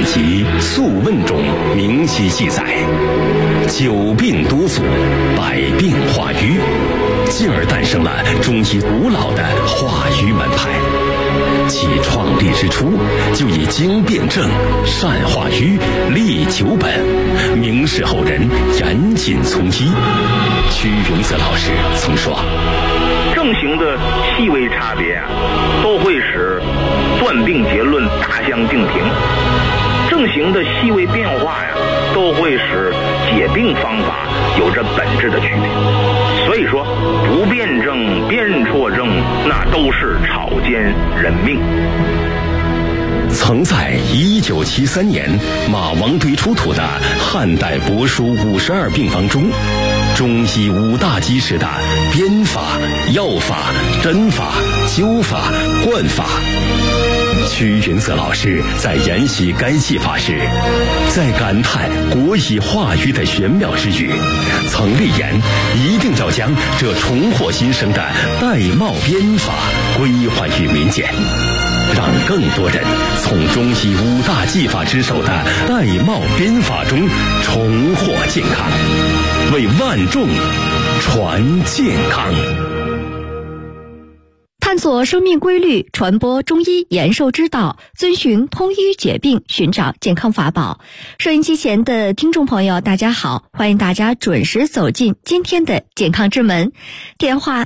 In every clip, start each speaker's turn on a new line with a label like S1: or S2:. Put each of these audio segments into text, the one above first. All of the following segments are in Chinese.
S1: 集《素问》中明晰记载，久病多祖，百病化瘀，进而诞生了中医古老的化瘀门派。其创立之初，就以经辨证、善化瘀、利久本，明示后人严谨从医。屈永泽老师曾说，
S2: 症型的细微差别都会使断病结论大相径庭，症型的细微变化都会使解病方法有着本质的区别。所以说，不辨证、辨错症，那都是草菅人命。
S1: 曾在1973年马王堆出土的汉代帛书52病方中，中医5大基石的编法、药法、针法、灸法、灌法。屈云泽老师在研习该技法时，在感叹国医化瘀的玄妙之余，曾立言一定要将这重获新生的玳瑁编法归还于民间，让更多人从中医5大技法之首的玳瑁编法中重获健康，为万众传健康。
S3: 探索生命规律，传播中医延寿之道，遵循通医解病，寻找健康法宝。收音机前的听众朋友，大家好，欢迎大家准时走进今天的健康之门。电话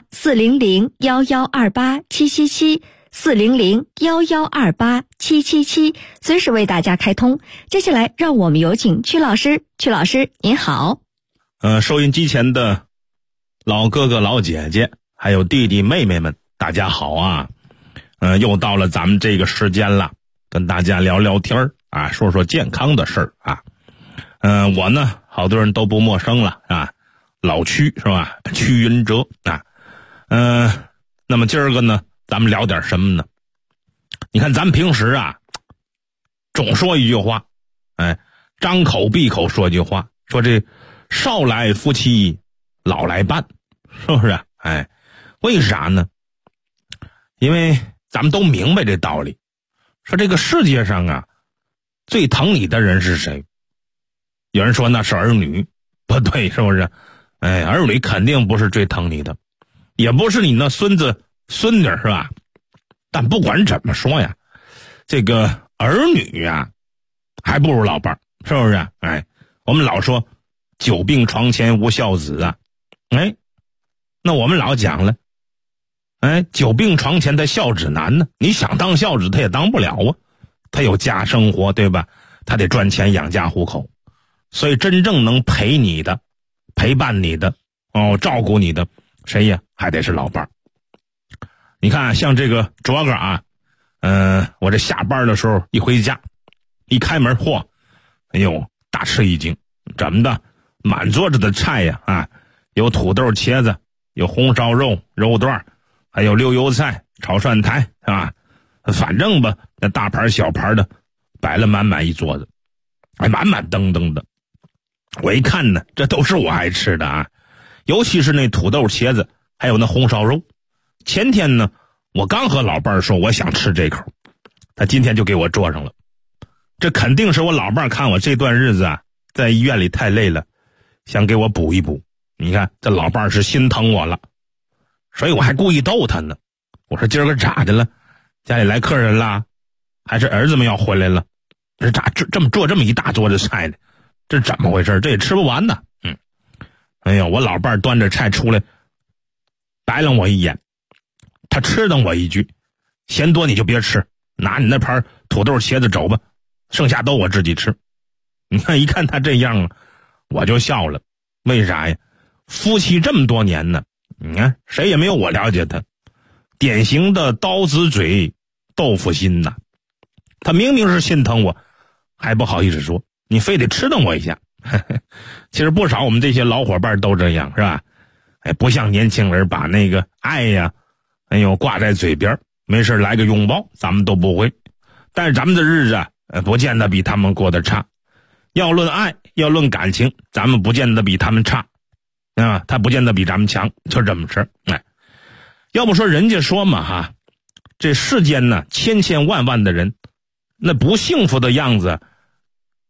S3: 400-118-777，400-118-777，随时为大家开通。接下来让我们有请曲老师。曲老师您好。
S4: 收音机前的老哥哥老姐姐还有弟弟妹妹们，大家好啊。又到了咱们这个时间了，跟大家聊聊天啊，说说健康的事儿啊。我呢好多人都不陌生了啊，老屈是吧？屈云哲啊。那么今儿个呢咱们聊点什么呢？你看咱们平时啊总说一句话，张口闭口说一句话，说这少来夫妻老来伴，是不是？为啥呢？因为咱们都明白这道理，说这个世界上啊最疼你的人是谁？有人说那是儿女，不对，是不是？儿女肯定不是最疼你的，也不是你那孙子孙女，是吧？但不管怎么说呀，这个儿女呀还不如老伴儿，是不是？我们老说久病床前无孝子啊，那我们老讲了，久病床前的孝子难呢。你想当孝子他也当不了啊，他有家生活，对吧？他得赚钱养家糊口。所以真正能陪你的、陪伴你的、照顾你的，谁呀？还得是老伴儿。你看像这个卓哥啊，我这下班的时候一回家，一开门，嚯，哎呦，大吃一惊，怎么的？满桌子的菜呀，有土豆、茄子，有红烧肉、肉段，还有溜油菜、炒蒜苔啊，反正吧，那大盘小盘的摆了满满一桌子，满满登登的。我一看呢，这都是我爱吃的啊，尤其是那土豆、茄子，还有那红烧肉。前天呢，我刚和老伴儿说我想吃这口，他今天就给我做上了。这肯定是我老伴儿看我这段日子啊，在医院里太累了，想给我补一补。你看这老伴儿是心疼我了，所以我还故意逗他呢。我说今儿个咋的了？家里来客人了，还是儿子们要回来了？这咋这么做这么一大桌子菜呢？这怎么回事？这也吃不完呢。哎呦，我老伴儿端着菜出来，白了我一眼，他嗤瞪我一句：“嫌多你就别吃，拿你那盘土豆茄子走吧，剩下都我自己吃。”你看，一看他这样，我就笑了。为啥呀？夫妻这么多年呢，你看谁也没有我了解他，典型的刀子嘴豆腐心呐。他明明是心疼我，还不好意思说，你非得吃瞪我一下。其实不少我们这些老伙伴都这样，是吧？不像年轻人把那个爱呀，挂在嘴边，没事来个拥抱，咱们都不会。但是咱们的日子不见得比他们过得差。要论爱，要论感情，咱们不见得比他们差啊，他不见得比咱们强，就这么事。要不说人家说嘛这世间呢千千万万的人，那不幸福的样子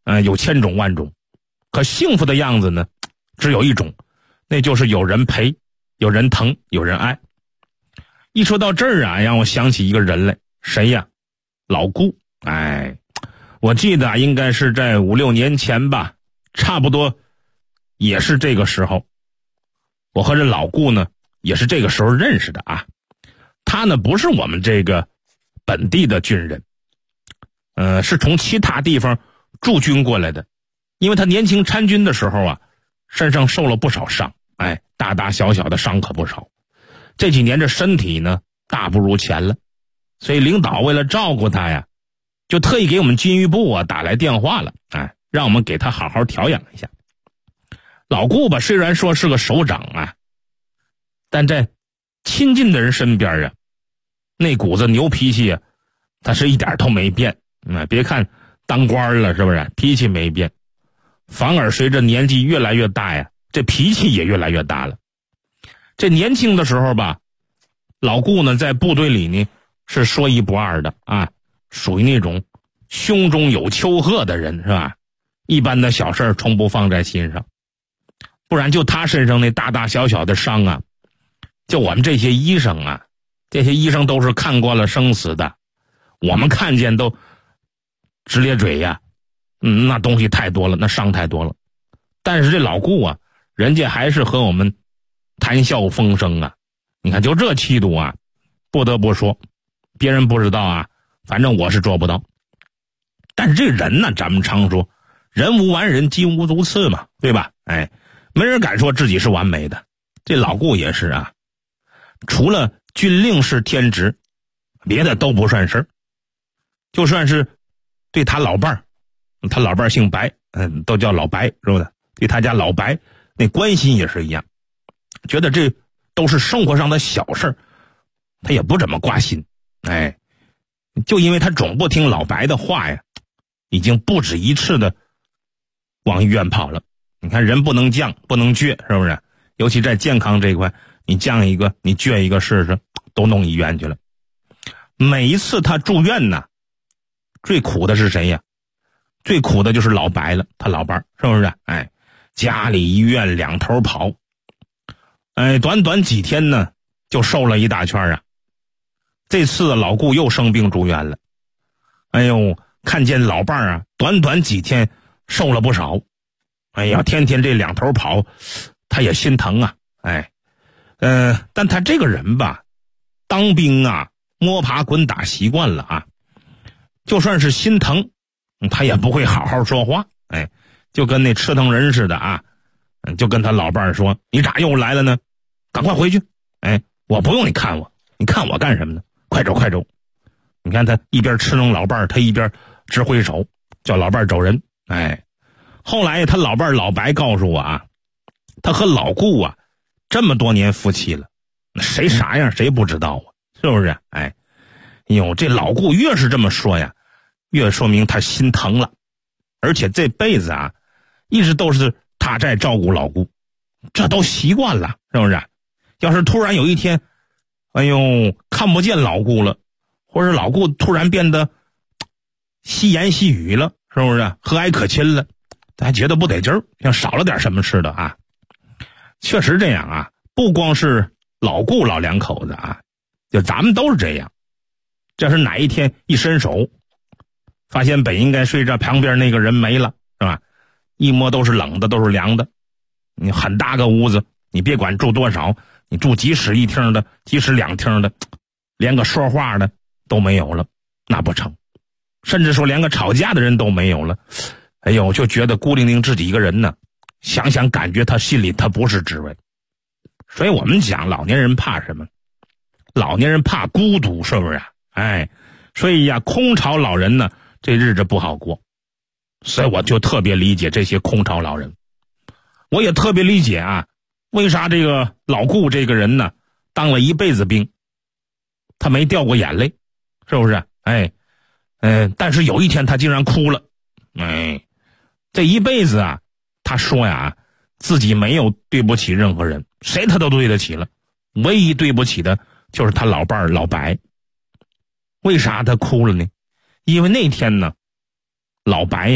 S4: 有千种万种，可幸福的样子呢，只有一种，那就是有人陪，有人疼，有人爱。一说到这儿啊，让我想起一个人来，谁呀？老顾。我记得应该是在5、6年前吧，差不多也是这个时候，我和这老顾呢也是这个时候认识的啊。他呢不是我们这个本地的军人，是从其他地方驻军过来的。因为他年轻参军的时候啊，身上受了不少伤，大大小小的伤可不少。这几年这身体呢大不如前了，所以领导为了照顾他呀，就特意给我们军医部啊打来电话了，让我们给他好好调养一下。老顾吧，虽然说是个首长啊，但在亲近的人身边啊，那股子牛脾气啊，他是一点都没变。别看当官了，是不是脾气没变，反而随着年纪越来越大呀，这脾气也越来越大了。这年轻的时候吧，老顾呢在部队里呢是说一不二的啊，属于那种胸中有丘壑的人，是吧？一般的小事从不放在心上，不然就他身上那大大小小的伤啊，就我们这些医生啊，这些医生都是看过了生死的，我们看见都直咧嘴呀，那东西太多了，那伤太多了。但是这老顾啊，人家还是和我们谈笑风生啊，你看就这气度啊，不得不说，别人不知道啊，反正我是做不到。但是这人呢，咱们常说人无完人，金无足赤嘛，对吧？没人敢说自己是完美的。这老顾也是啊，除了军令是天职，别的都不算事儿。就算是对他老伴儿，他老伴儿姓白，都叫老白，是不是？对他家老白那关心也是一样，觉得这都是生活上的小事儿，他也不怎么挂心。就因为他总不听老白的话呀，已经不止一次的往医院跑了。你看人不能犟，不能倔，是不是？尤其在健康这一块，你犟一个，你倔一个试试，都弄医院去了。每一次他住院呢，最苦的是谁呀？最苦的就是老白了，他老伴儿，是不是？家里医院两头跑，短短几天呢，就瘦了一大圈啊。这次老顾又生病住院了，看见老伴儿啊，短短几天瘦了不少，天天这两头跑，他也心疼啊。但他这个人吧，当兵啊，摸爬滚打习惯了啊，就算是心疼，他也不会好好说话，就跟那吃疼人似的啊，就跟他老伴儿说：“你咋又来了呢？赶快回去！我不用你看我，你看我干什么呢？快走快走！”你看他一边吃弄老伴儿，他一边直挥手叫老伴儿走人。后来他老伴儿老白告诉我啊，他和老顾啊这么多年夫妻了，谁啥样谁不知道啊，是不是？这老顾越是这么说呀，越说明他心疼了，而且这辈子啊，一直都是他在照顾老顾，这都习惯了，是不是？要是突然有一天，看不见老顾了，或者老顾突然变得细言细语了，是不是？和蔼可亲了，他还觉得不得劲儿，像少了点什么似的啊。确实这样啊，不光是老顾老两口子啊，就咱们都是这样。这是哪一天一伸手，发现本应该睡着旁边那个人没了，是吧？一摸都是冷的，都是凉的。你很大个屋子，你别管住多少，你住几室一厅的，几室两厅的，连个说话的都没有了，那不成。甚至说连个吵架的人都没有了，就觉得孤零零自己一个人呢，想想感觉他心里他不是滋味。所以我们讲老年人怕什么？老年人怕孤独，是不是？所以呀，空巢老人呢，这日子不好过。所以我就特别理解这些空巢老人，我也特别理解啊，为啥这个老顾这个人呢，当了一辈子兵，他没掉过眼泪，是不是？但是有一天他竟然哭了。这一辈子啊，他说呀，自己没有对不起任何人，谁他都对得起了，唯一对不起的就是他老伴儿老白。为啥他哭了呢？因为那天呢，老白呀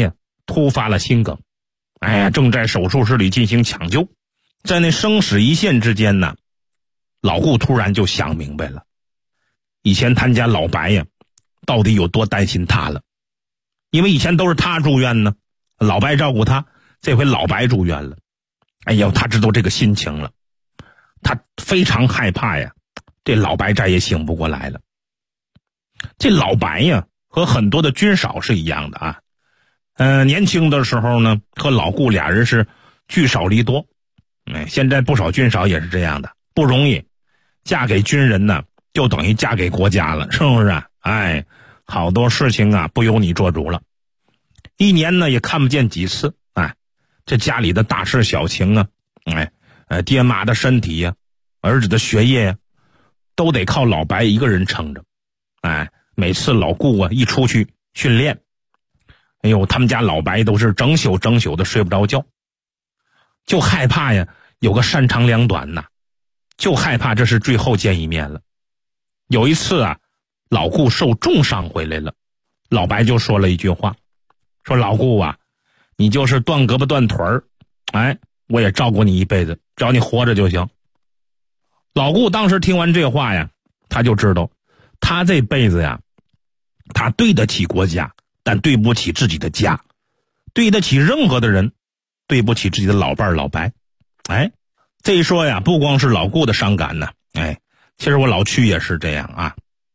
S4: 突发了心梗，正在手术室里进行抢救。在那生死一线之间呢，老顾突然就想明白了，以前他家老白呀，到底有多担心他了。因为以前都是他住院呢，老白照顾他，这回老白住院了，他知道这个心情了，他非常害怕呀，这老白再也醒不过来了。这老白呀，和很多的军嫂是一样的啊，年轻的时候呢，和老顾俩人是聚少离多，现在不少军嫂也是这样的，不容易，嫁给军人呢，就等于嫁给国家了，是不是啊？好多事情啊，不由你做主了，一年呢也看不见几次，这家里的大事小情啊，爹妈的身体呀，儿子的学业呀，都得靠老白一个人撑着。每次老顾啊一出去训练，他们家老白都是整宿的睡不着觉，就害怕呀有个三长两短呐，就害怕这是最后见一面了。有一次啊，老顾受重伤回来了，老白就说了一句话，说老顾啊，你就是断胳膊断腿儿，我也照顾你一辈子，只要你活着就行。老顾当时听完这话呀，他就知道他这辈子呀，他对得起国家，但对不起自己的家，对得起任何的人，对不起自己的老伴儿老白。这一说呀，不光是老顾的伤感呢，其实我老屈也是这样啊。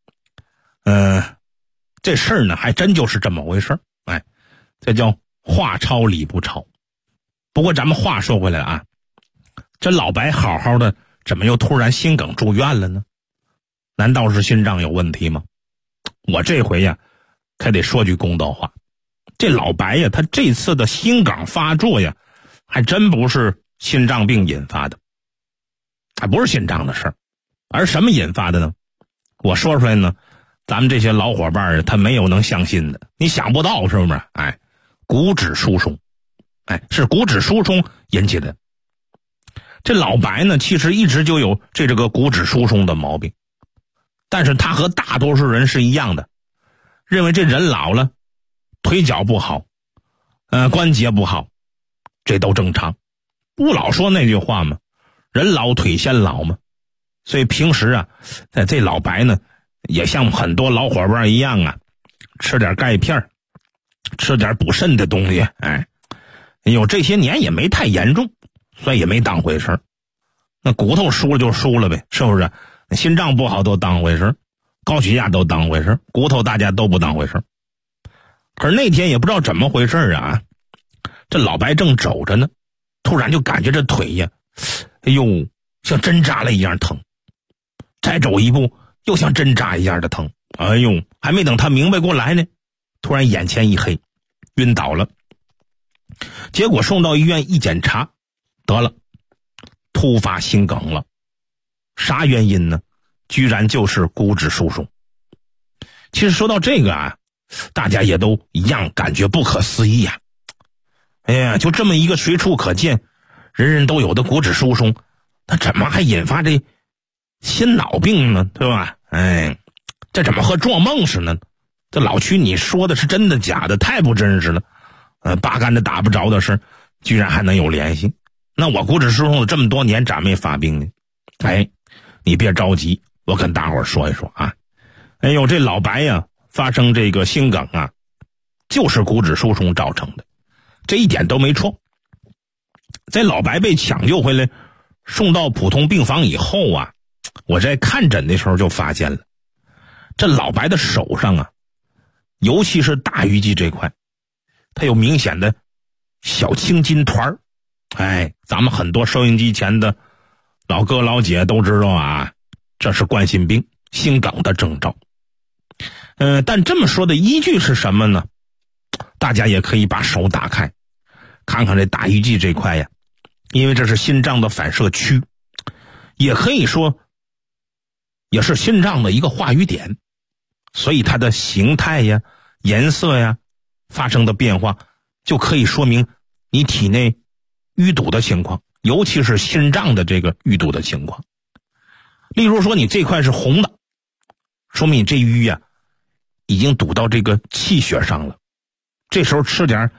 S4: 这事儿呢还真就是这么回事儿，这叫话糙理不糙。不过咱们话说回来啊，这老白好好的，怎么又突然心梗住院了呢？难道是心脏有问题吗？我这回呀，可得说句公道话，这老白呀，他这次的心梗发作呀，还真不是心脏病引发的，还不是心脏的事儿，而什么引发的呢？我说出来呢，咱们这些老伙伴他没有能相信的，你想不到是不是？骨质疏松，是骨质疏松引起的。这老白呢，其实一直就有这个骨质疏松的毛病，但是他和大多数人是一样的，认为这人老了，腿脚不好，关节不好，这都正常。不老说那句话吗？人老腿先老嘛。所以平时啊，这老白呢，也像很多老伙伴一样啊，吃点钙片，吃点补肾的东西，这些年也没太严重，所以也没当回事。那骨头输了就输了呗，是不是？心脏不好都当回事，高血压都当回事，骨头大家都不当回事。可是那天也不知道怎么回事啊，这老白正走着呢，突然就感觉这腿呀，像针扎了一样疼，再走一步又像针扎一样的疼，还没等他明白过来呢，突然眼前一黑，晕倒了。结果送到医院一检查，得了，突发心梗了。啥原因呢？居然就是骨质疏松。其实说到这个啊，大家也都一样感觉不可思议啊。就这么一个随处可见，人人都有的骨质疏松，它怎么还引发这心脑病呢？对吧？这怎么和做梦似的？这老屈，你说的是真的假的？太不真实了。八竿子打不着的事，居然还能有联系。那我骨质疏松了这么多年，咋没发病呢？你别着急，我跟大伙儿说一说啊。这老白呀，发生这个心梗啊，就是骨质疏松造成的，这一点都没错。在老白被抢救回来，送到普通病房以后啊，我在看诊的时候就发现了，这老白的手上啊，尤其是大鱼际这块，它有明显的小青筋团。咱们很多收音机前的老哥老姐都知道啊，这是冠心病心梗的征兆。但这么说的依据是什么呢？大家也可以把手打开，看看这大鱼际这块呀，因为这是心脏的反射区，也可以说也是心脏的一个话语点，所以它的形态呀、颜色呀发生的变化，就可以说明你体内淤堵的情况，尤其是心脏的这个淤堵的情况。例如说你这块是红的，说明你这淤呀已经堵到这个气血上了，这时候吃点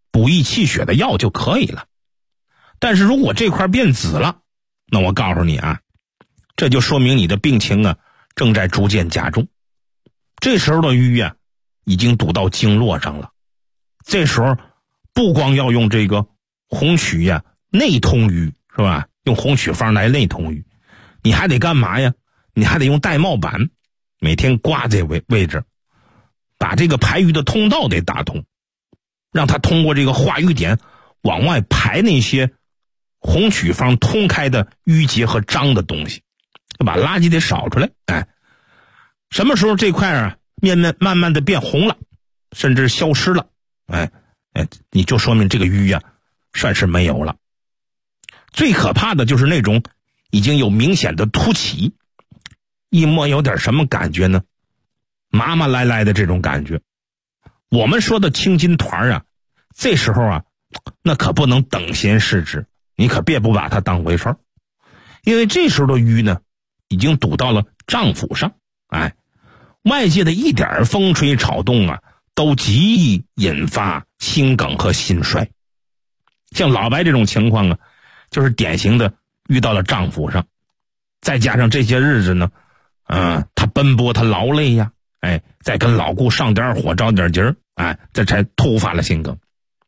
S4: 补益气血的药就可以了。但是如果这块变紫了，那我告诉你啊，这就说明你的病情啊正在逐渐加重。这时候的瘀啊已经堵到经络上了，这时候不光要用这个红曲呀内通瘀，是吧？用红曲方来内通瘀，你还得干嘛呀？你还得用玳瑁板每天刮这位置，把这个排瘀的通道得打通，让它通过这个化瘀点往外排那些红曲方通开的淤结和脏的东西，把垃圾得扫出来。什么时候这块啊慢慢的变红了，甚至消失了，你就说明这个瘀啊算是没有了。最可怕的就是那种已经有明显的凸起，一摸有点什么感觉呢？麻麻赖赖的这种感觉。我们说的青筋团啊，这时候啊那可不能等闲视之，你可别不把它当回事儿。因为这时候的瘀呢已经堵到了脏腑上，外界的一点风吹草动啊都极易引发心梗和心衰。像老白这种情况啊，就是典型的遇到了脏腑上，再加上这些日子呢他奔波他劳累呀，再跟老顾上点火着点急儿，这才突发了心梗。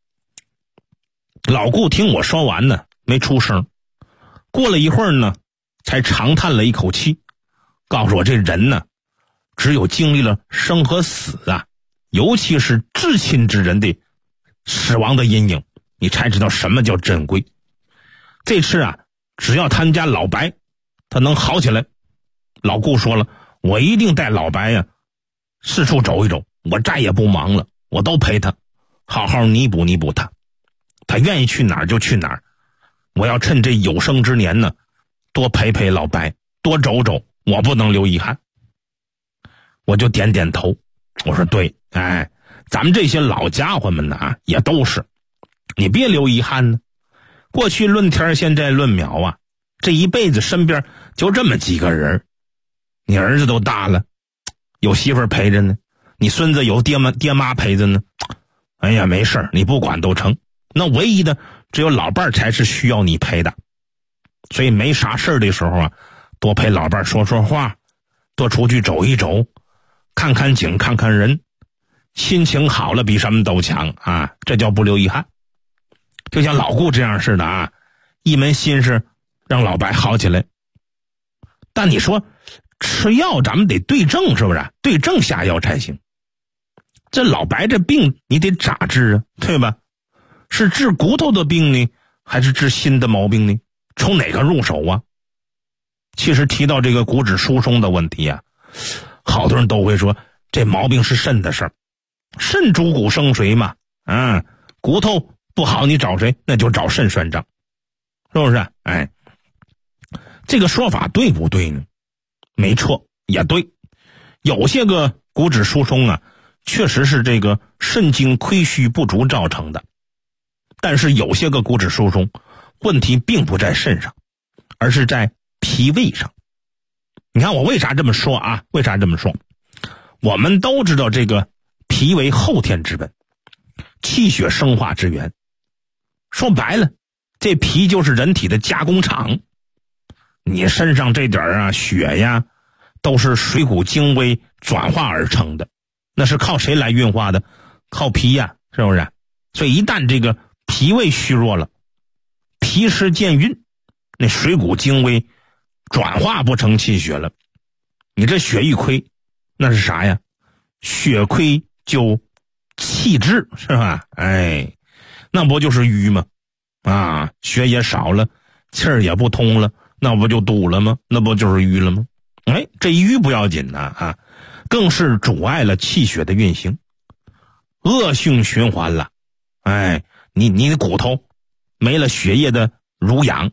S4: 老顾听我说完呢没出声，过了一会儿呢才长叹了一口气，告诉我这人呢只有经历了生和死啊，尤其是至亲之人的死亡的阴影，你才知道什么叫珍贵。这次啊只要他们家老白他能好起来，老顾说了，我一定带老白呀四处走一走，我再也不忙了，我都陪他好好弥补弥补他，他愿意去哪儿就去哪儿，我要趁这有生之年呢多陪陪老白，多走走，我不能留遗憾。我就点点头，我说对，咱们这些老家伙们呢也都是，你别留遗憾呢。过去论天，现在论秒啊，这一辈子身边就这么几个人，你儿子都大了，有媳妇儿陪着呢，你孙子有爹妈陪着呢，没事儿，你不管都成。那唯一的只有老伴儿才是需要你陪的，所以没啥事儿的时候啊，多陪老伴儿说说话，多出去走一走，看看景看看人，心情好了比什么都强啊，这叫不留遗憾。就像老顾这样似的啊，一门心思让老白好起来。但你说吃药咱们得对症，是不是？对症下药才行。这老白这病你得咋治啊，对吧？是治骨头的病呢，还是治心的毛病呢？从哪个入手啊？其实提到这个骨质疏松的问题啊，好多人都会说这毛病是肾的事儿，肾主骨生髓嘛，骨头不好你找谁？那就找肾算账，是不是？这个说法对不对呢？没错，也对。有些个骨质疏松啊，确实是这个肾精亏虚不足造成的，但是有些个骨质疏松问题并不在肾上，而是在脾胃上。你看我为啥这么说啊？为啥这么说？我们都知道这个脾为后天之本，气血生化之源。说白了，这脾就是人体的加工厂。你身上这点血呀，都是水谷精微转化而成的，那是靠谁来运化的？靠脾呀，是不是？所以一旦这个脾胃虚弱了，脾湿健运，那水谷精微转化不成气血了，你这血一亏，那是啥呀？血亏就气滞，是吧？那不就是瘀吗？血也少了，气儿也不通了，那不就堵了吗？那不就是瘀了吗？这瘀不要紧呢更是阻碍了气血的运行，恶性循环了。你的骨头没了血液的濡养，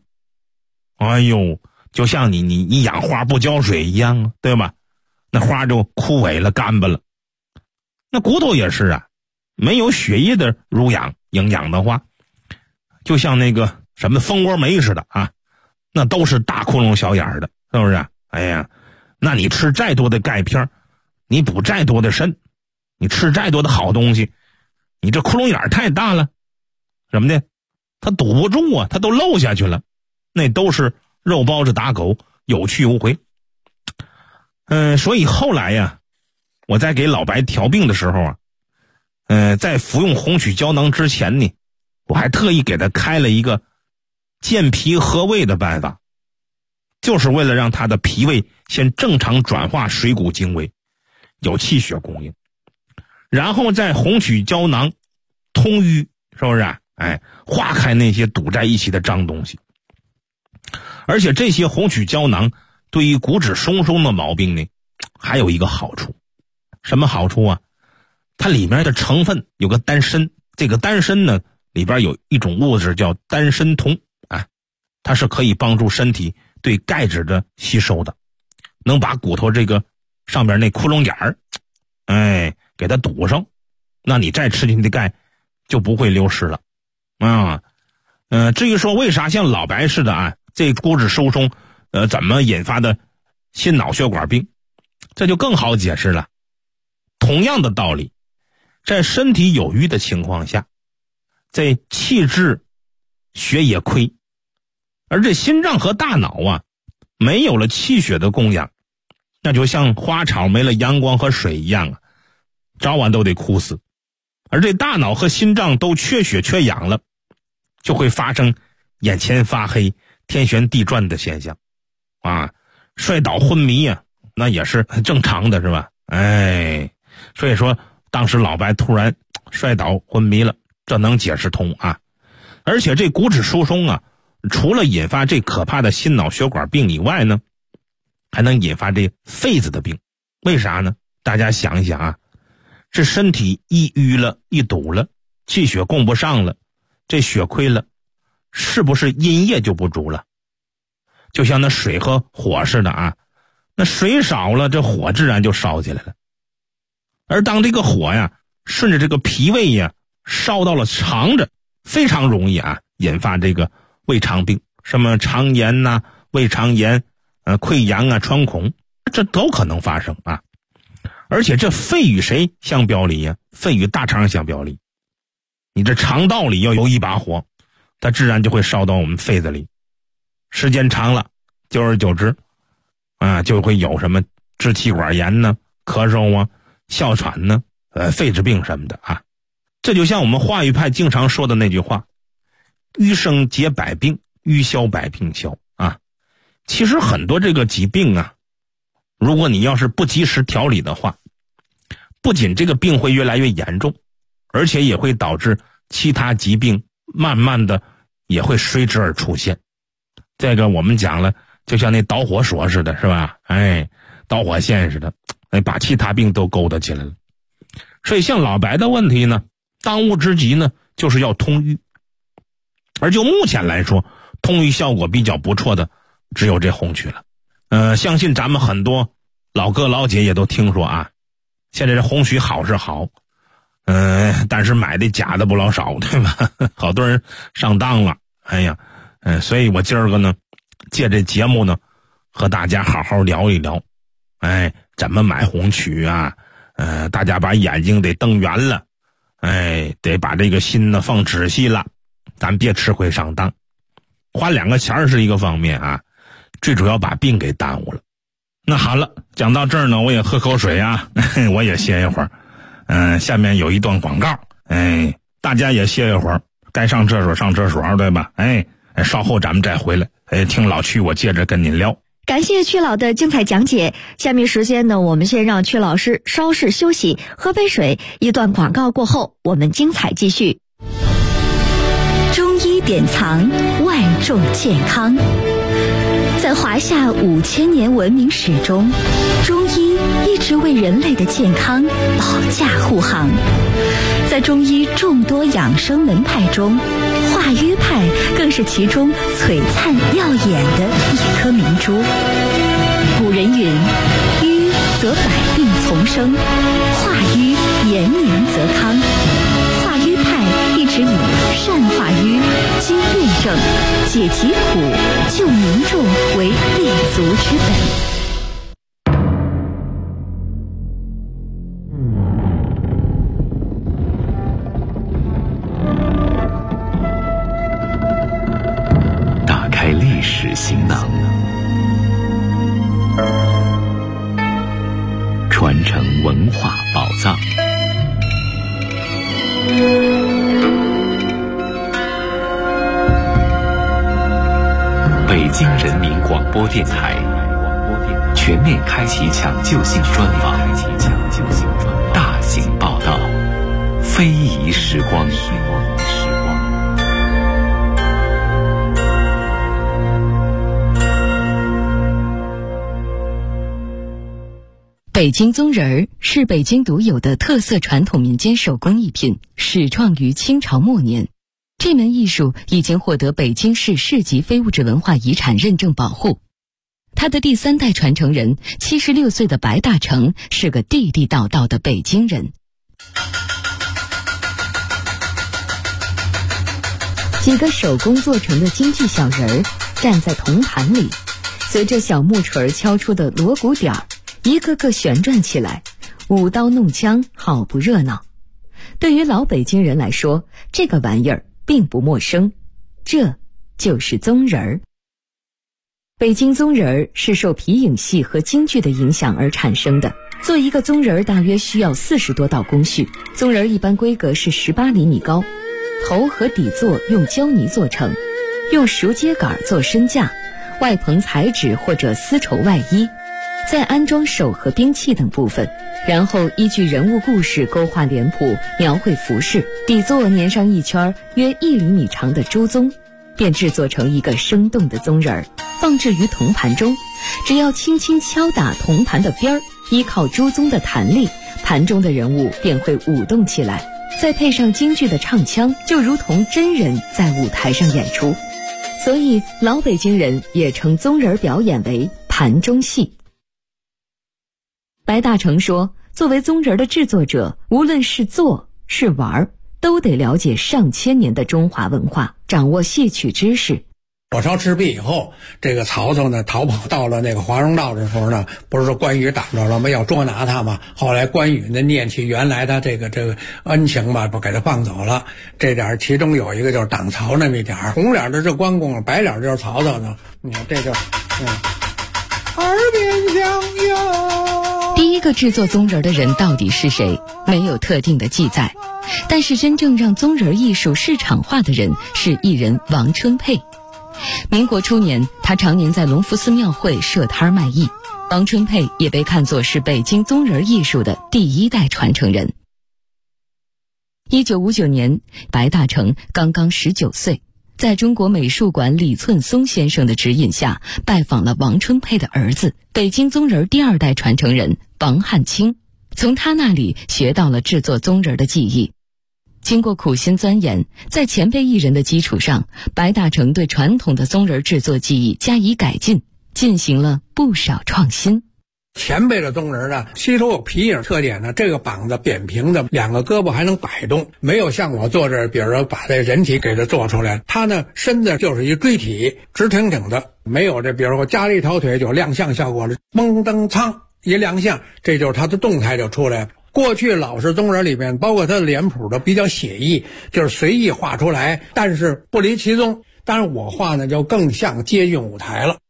S4: 就像你养花不浇水一样啊，对吧？那花就枯萎了，干巴了。那骨头也是没有血液的濡养营养的话，就像那个什么蜂窝煤似的那都是大窟窿小眼儿的，是不是？那你吃再多的钙片，你补再多的肾，你吃再多的好东西，你这窟窿眼儿太大了， 什么的，他堵不住啊，他都漏下去了，那都是肉包子打狗，有去无回。所以后来呀，我在给老白调病的时候啊，在服用红曲胶囊之前呢，我还特意给他开了一个健脾和胃的办法，就是为了让他的脾胃先正常转化水谷精微，有气血供应，然后在红曲胶囊通瘀，是不是啊？化开那些堵在一起的脏东西。而且这些红曲胶囊对于骨质疏松的毛病呢，还有一个好处。什么好处啊？它里面的成分有个丹参，这个丹参呢，里边有一种物质叫丹参酮，它是可以帮助身体对钙质的吸收的，能把骨头这个上边那窟窿眼儿，给它堵上，那你再吃进去的钙就不会流失了啊。至于说为啥像老白似的啊，这骨质疏松怎么引发的心脑血管病，这就更好解释了。同样的道理，在身体有余的情况下，这气滞血也亏，而这心脏和大脑啊没有了气血的供养，那就像花草没了阳光和水一样啊，早晚都得枯死。而这大脑和心脏都缺血缺氧了，就会发生眼前发黑、天旋地转的现象啊，摔倒昏迷啊，那也是很正常的，是吧？所以说当时老白突然摔倒昏迷了，这能解释通啊。而且这骨质疏松啊，除了引发这可怕的心脑血管病以外呢，还能引发这肺子的病。为啥呢？大家想一想啊，这身体一淤了一堵了，气血供不上了，这血亏了，是不是阴液就不足了？就像那水和火似的啊，那水少了，这火自然就烧起来了。而当这个火呀顺着这个脾胃呀烧到了肠子，非常容易啊引发这个胃肠病，什么肠炎呐、胃肠炎、溃疡啊、穿孔，这都可能发生啊。而且这肺与谁相表里呀？肺与大肠相表里。你这肠道里要有一把火，它自然就会烧到我们肺子里。时间长了，久而久之啊，就会有什么支气管炎呢、咳嗽啊、哮喘呢、肺质病什么的啊。这就像我们化育派经常说的那句话，医生解百病，医消百病消啊。其实很多这个疾病啊，如果你要是不及时调理的话，不仅这个病会越来越严重，而且也会导致其他疾病慢慢的也会随之而出现。这个我们讲了，就像那导火索似的，是吧？导火线似的，把其他病都勾搭起来了。所以像老白的问题呢，当务之急呢就是要通瘀。而就目前来说，通瘀效果比较不错的只有这红曲了。相信咱们很多老哥老姐也都听说啊，现在这红曲好是好，但是买的假的不老少，对吧？好多人上当了。所以我今儿个呢，借这节目呢，和大家好好聊一聊，怎么买红曲啊？大家把眼睛得瞪圆了，得把这个心呢放仔细了，咱别吃亏上当。花2个钱是一个方面啊，最主要把病给耽误了。那好了，讲到这儿呢，我也喝口水啊，我也歇一会儿。下面有一段广告，大家也歇一会儿，该上厕所上厕所，对吧？稍后咱们再回来，听老曲我接着跟您聊。
S3: 感谢曲老的精彩讲解。下面时间呢，我们先让曲老师稍事休息，喝杯水。一段广告过后，我们精彩继续。中医典藏，万众健康。在华夏5000年文明史中，中医一直为人类的健康保驾护航。在中医众多养生门派中，化瘀派更是其中璀璨耀眼的一颗明珠。古人云：瘀则百病丛生，化瘀延年则康。化瘀派一直以善化瘀、经辩证、解疾苦、救民众为立足之本。
S5: 行囊，传承文化宝藏。北京人民广播电台全面开启抢救性专访，大型报道，非遗时光。
S6: 北京宗人儿是北京独有的特色传统民间手工艺品，始创于清朝末年。这门艺术已经获得北京市市级非物质文化遗产认证保护。他的第3代传承人76岁的白大成是个地地道道的北京人。几个手工做成的京剧小人儿站在铜盘里，随着小木锤敲出的锣鼓点儿，一个个旋转起来，舞刀弄枪，好不热闹。对于老北京人来说，这个玩意儿并不陌生，这就是宗人儿。北京宗人儿是受皮影戏和京剧的影响而产生的。做一个宗人儿大约需要40多道工序，宗人儿一般规格是18厘米高，头和底座用胶泥做成，用熟秸秆做身架，外棚彩纸或者丝绸外衣，再安装手和兵器等部分，然后依据人物故事勾画脸谱，描绘服饰，底座粘上一圈约1厘米长的猪鬃，便制作成一个生动的宗人儿，放置于铜盘中。只要轻轻敲打铜盘的边儿，依靠猪鬃的弹力，盘中的人物便会舞动起来，再配上京剧的唱腔，就如同真人在舞台上演出。所以老北京人也称宗人表演为盘中戏。白大成说，作为宗人的制作者，无论是做是玩，都得了解上千年的中华文化，掌握戏曲知识。
S7: 火烧赤壁以后，这个曹操呢逃跑到了那个华容道的时候呢，不是说关羽挡着了吗？要捉拿他嘛。后来关羽呢念起原来的这个恩情吧，不给他放走了。这点其中有一个就是挡曹那么一点，红脸的是关公，白脸就是曹操呢。你看这就耳边响哟。
S6: 第一个制作宗人的人到底是谁，没有特定的记载，但是真正让宗人艺术市场化的人是艺人王春佩。民国初年，他常年在隆福寺庙会设摊卖艺。王春佩也被看作是北京宗人艺术的第1代传承人。1959年，白大成刚刚19岁，在中国美术馆李寸松先生的指引下，拜访了王春佩的儿子，北京宗人第2代传承人王汉卿，从他那里学到了制作宗人的技艺。经过苦心钻研，在前辈艺人的基础上，白大成对传统的宗人制作技艺加以改进，进行了不少创新。
S7: 前辈的宗人呢，吸收有皮影特点呢，这个膀子扁平的，2个胳膊还能摆动，没有像我做这，比如说把这人体给它做出来，他呢身子就是一锥体，直挺挺的，没有这比如说加了一条腿就亮相效果了，蒙登苍一亮相，这就是他的动态就出来了。过去老式宗人里面，包括他的脸谱的比较写意，就是随意画出来，但是不离其宗。当然我画呢就更像接近舞台了。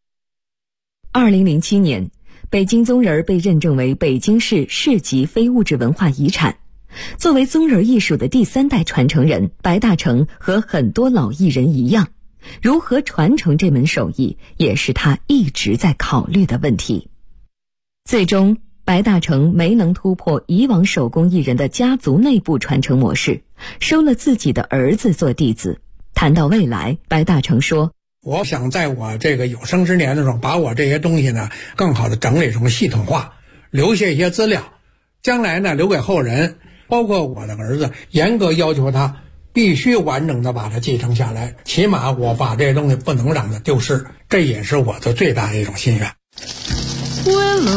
S6: 2007年，北京宗人被认证为北京市市级非物质文化遗产。作为宗人艺术的第3代传承人，白大成和很多老艺人一样，如何传承这门手艺，也是他一直在考虑的问题。最终白大成没能突破以往手工艺人的家族内部传承模式，收了自己的儿子做弟子。谈到未来，白大成说，
S7: 我想在我这个有生之年的时候，把我这些东西呢更好的整理成系统化，留下一些资料，将来呢留给后人，包括我的儿子，严格要求他必须完整的把它继承下来，起码我把这些东西不能让它丢失，这也是我的最大的一种心愿。